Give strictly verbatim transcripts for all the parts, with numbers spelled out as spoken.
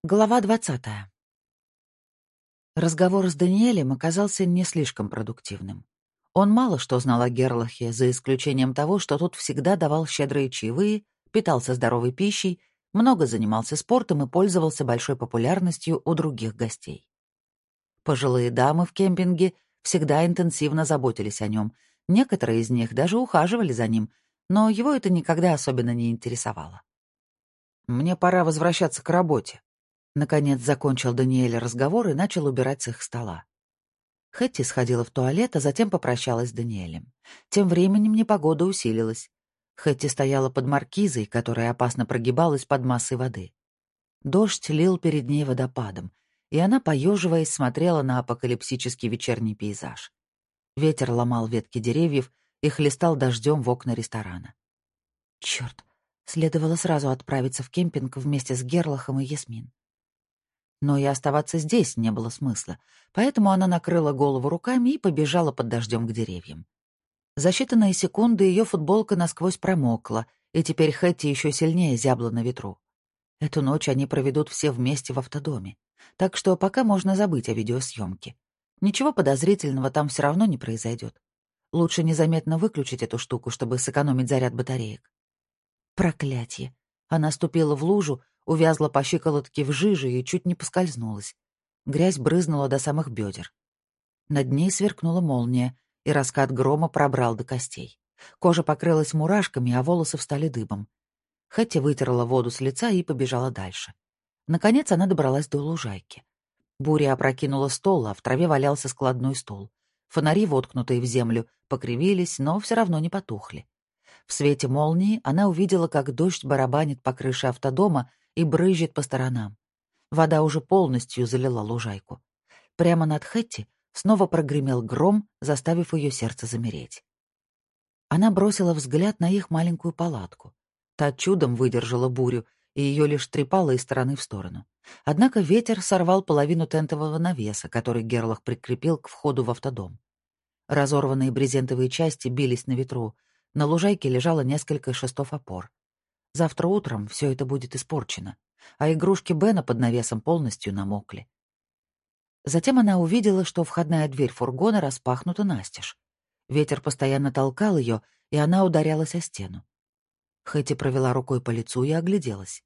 Глава двадцатая. Разговор с Даниэлем оказался не слишком продуктивным. Он мало что знал о Герлахе, за исключением того, что тот всегда давал щедрые чаевые, питался здоровой пищей, много занимался спортом и пользовался большой популярностью у других гостей. Пожилые дамы в кемпинге всегда интенсивно заботились о нем, некоторые из них даже ухаживали за ним, но его это никогда особенно не интересовало. «Мне пора возвращаться к работе», — наконец закончил Даниэль разговор и начал убирать с их стола. Хэтти сходила в туалет, а затем попрощалась с Даниэлем. Тем временем непогода усилилась. Хэтти стояла под маркизой, которая опасно прогибалась под массой воды. Дождь лил перед ней водопадом, и она, поеживаясь, смотрела на апокалипсический вечерний пейзаж. Ветер ломал ветки деревьев и хлестал дождем в окна ресторана. Черт, следовало сразу отправиться в кемпинг вместе с Герлахом и Ясмин. Но и оставаться здесь не было смысла, поэтому она накрыла голову руками и побежала под дождем к деревьям. За считанные секунды ее футболка насквозь промокла, и теперь Хэтти еще сильнее зябла на ветру. Эту ночь они проведут все вместе в автодоме, так что пока можно забыть о видеосъемке. Ничего подозрительного там все равно не произойдет. Лучше незаметно выключить эту штуку, чтобы сэкономить заряд батареек. Проклятье! Она ступила в лужу, увязла по щиколотке в жиже и чуть не поскользнулась. Грязь брызнула до самых бедер. Над ней сверкнула молния, и раскат грома пробрал до костей. Кожа покрылась мурашками, а волосы встали дыбом. Хэтти вытерла воду с лица и побежала дальше. Наконец она добралась до лужайки. Буря опрокинула стол, а в траве валялся складной стул. Фонари, воткнутые в землю, покривились, но все равно не потухли. В свете молнии она увидела, как дождь барабанит по крыше автодома и брызжет по сторонам. Вода уже полностью залила лужайку. Прямо над Хэтти снова прогремел гром, заставив ее сердце замереть. Она бросила взгляд на их маленькую палатку. Та чудом выдержала бурю, и ее лишь трепало из стороны в сторону. Однако ветер сорвал половину тентового навеса, который Герлах прикрепил к входу в автодом. Разорванные брезентовые части бились на ветру. На лужайке лежало несколько шестов опор. Завтра утром все это будет испорчено, а игрушки Бена под навесом полностью намокли. Затем она увидела, что входная дверь фургона распахнута настежь. Ветер постоянно толкал ее, и она ударялась о стену. Хэтти провела рукой по лицу и огляделась.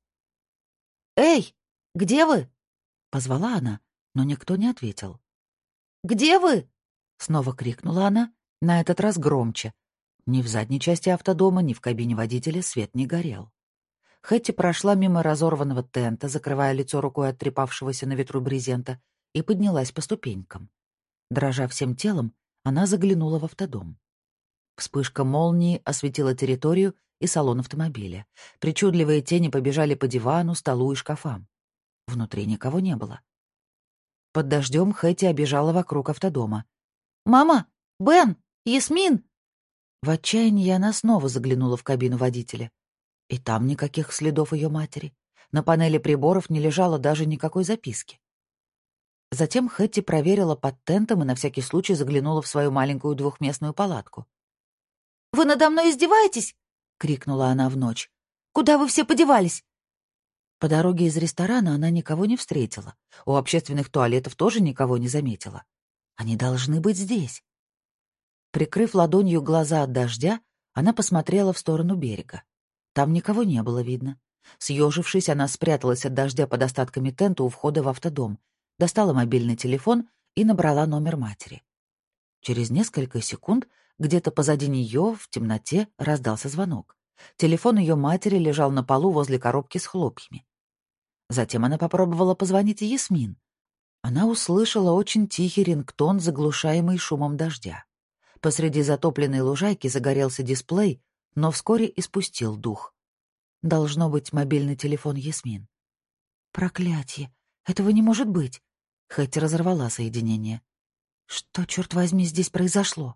«Эй, где вы?» — позвала она, но никто не ответил. «Где вы?» — снова крикнула она, на этот раз громче. Ни в задней части автодома, ни в кабине водителя свет не горел. Хэтти прошла мимо разорванного тента, закрывая лицо рукой от трепавшегося на ветру брезента, и поднялась по ступенькам. Дрожа всем телом, она заглянула в автодом. Вспышка молнии осветила территорию и салон автомобиля. Причудливые тени побежали по дивану, столу и шкафам. Внутри никого не было. Под дождем Хэтти обежала вокруг автодома. «Мама! Бен! Ясмин!» В отчаянии она снова заглянула в кабину водителя. И там никаких следов ее матери. На панели приборов не лежало даже никакой записки. Затем Хэтти проверила под тентом и на всякий случай заглянула в свою маленькую двухместную палатку. «Вы надо мной издеваетесь?» — крикнула она в ночь. «Куда вы все подевались?» По дороге из ресторана она никого не встретила. У общественных туалетов тоже никого не заметила. Они должны быть здесь. Прикрыв ладонью глаза от дождя, она посмотрела в сторону берега. Там никого не было видно. Съежившись, она спряталась от дождя под остатками тента у входа в автодом, достала мобильный телефон и набрала номер матери. Через несколько секунд где-то позади нее в темноте раздался звонок. Телефон ее матери лежал на полу возле коробки с хлопьями. Затем она попробовала позвонить Ясмин. Она услышала очень тихий рингтон, заглушаемый шумом дождя. Посреди затопленной лужайки загорелся дисплей, но вскоре испустил дух. Должно быть мобильный телефон Ясмин. Проклятье! Этого не может быть! Хэтти разорвала соединение. Что, черт возьми, здесь произошло?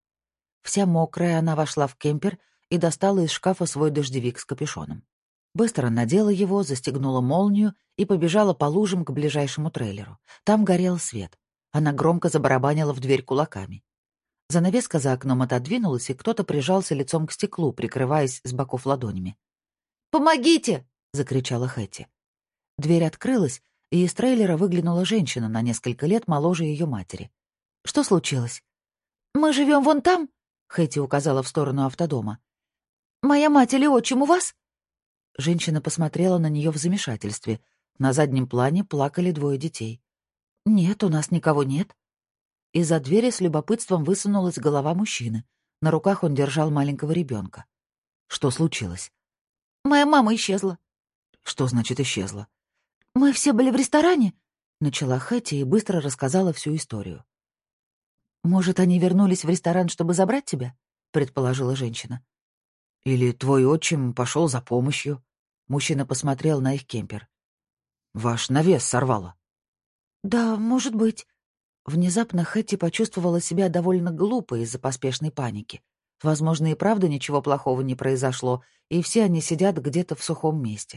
Вся мокрая, она вошла в кемпер и достала из шкафа свой дождевик с капюшоном. Быстро надела его, застегнула молнию и побежала по лужам к ближайшему трейлеру. Там горел свет. Она громко забарабанила в дверь кулаками. Занавеска за окном отодвинулась, и кто-то прижался лицом к стеклу, прикрываясь с боков ладонями. «Помогите!» — закричала Хэтти. Дверь открылась, и из трейлера выглянула женщина на несколько лет моложе ее матери. «Что случилось?» «Мы живем вон там», — Хэти указала в сторону автодома. «Моя мать или отчим у вас?» Женщина посмотрела на нее в замешательстве. На заднем плане плакали двое детей. «Нет, у нас никого нет». Из-за двери с любопытством высунулась голова мужчины. На руках он держал маленького ребенка. Что случилось? «Моя мама исчезла». «Что значит исчезла?» «Мы все были в ресторане», — начала Хэти и быстро рассказала всю историю. «Может, они вернулись в ресторан, чтобы забрать тебя?» — предположила женщина. «Или твой отчим пошел за помощью?» Мужчина посмотрел на их кемпер. «Ваш навес сорвало». «Да, может быть». Внезапно Хэти почувствовала себя довольно глупо из-за поспешной паники. Возможно, и правда ничего плохого не произошло, и все они сидят где-то в сухом месте.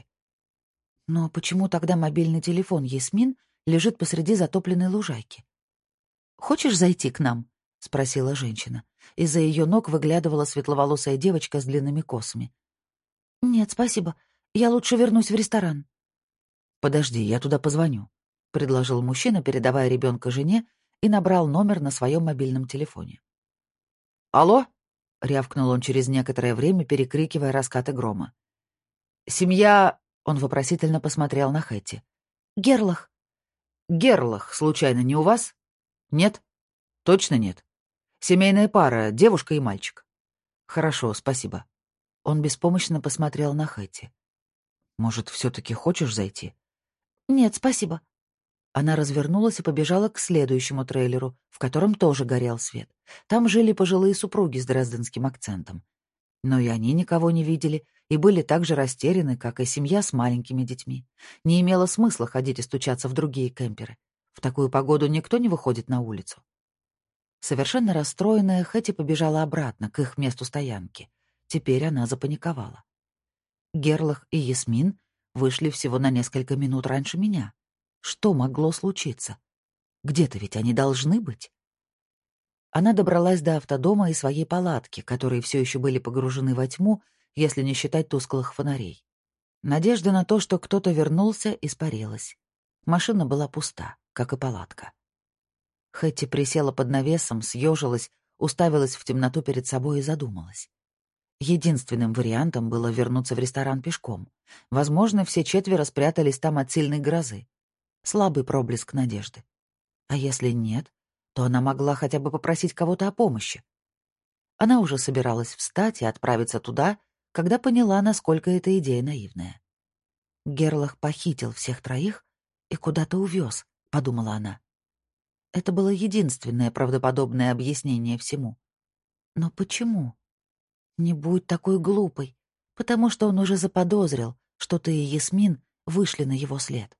Но почему тогда мобильный телефон Ясмин лежит посреди затопленной лужайки? «Хочешь зайти к нам?» — спросила женщина. Из-за ее ног выглядывала светловолосая девочка с длинными косами. «Нет, спасибо. Я лучше вернусь в ресторан». «Подожди, я туда позвоню», — предложил мужчина, передавая ребенка жене, и набрал номер на своем мобильном телефоне. «Алло?» — рявкнул он через некоторое время, перекрикивая раскаты грома. «Семья...» — он вопросительно посмотрел на Хэти. «Герлах». «Герлах, случайно, не у вас?» «Нет?» «Точно нет?» «Семейная пара, девушка и мальчик». «Хорошо, спасибо». Он беспомощно посмотрел на Хэти. «Может, все-таки хочешь зайти?» «Нет, спасибо». Она развернулась и побежала к следующему трейлеру, в котором тоже горел свет. Там жили пожилые супруги с дрезденским акцентом. Но и они никого не видели и были так же растеряны, как и семья с маленькими детьми. Не имело смысла ходить и стучаться в другие кемперы. В такую погоду никто не выходит на улицу. Совершенно расстроенная, Хэти побежала обратно, к их месту стоянки. Теперь она запаниковала. Герлах и Ясмин вышли всего на несколько минут раньше меня. Что могло случиться? Где-то ведь они должны быть. Она добралась до автодома и своей палатки, которые все еще были погружены во тьму, если не считать тусклых фонарей. Надежда на то, что кто-то вернулся, испарилась. Машина была пуста, как и палатка. Хэти присела под навесом, съежилась, уставилась в темноту перед собой и задумалась. Единственным вариантом было вернуться в ресторан пешком. Возможно, все четверо спрятались там от сильной грозы. Слабый проблеск надежды. А если нет, то она могла хотя бы попросить кого-то о помощи. Она уже собиралась встать и отправиться туда, когда поняла, насколько эта идея наивная. Герлах похитил всех троих и куда-то увез, подумала она. Это было единственное правдоподобное объяснение всему. Но почему? Не будь такой глупой, потому что он уже заподозрил, что ты и Ясмин вышли на его след.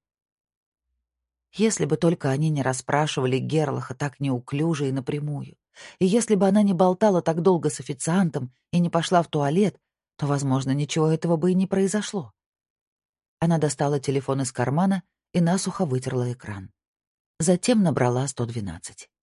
Если бы только они не расспрашивали Герлаха так неуклюже и напрямую, и если бы она не болтала так долго с официантом и не пошла в туалет, то, возможно, ничего этого бы и не произошло. Она достала телефон из кармана и насухо вытерла экран. Затем набрала сто двенадцать.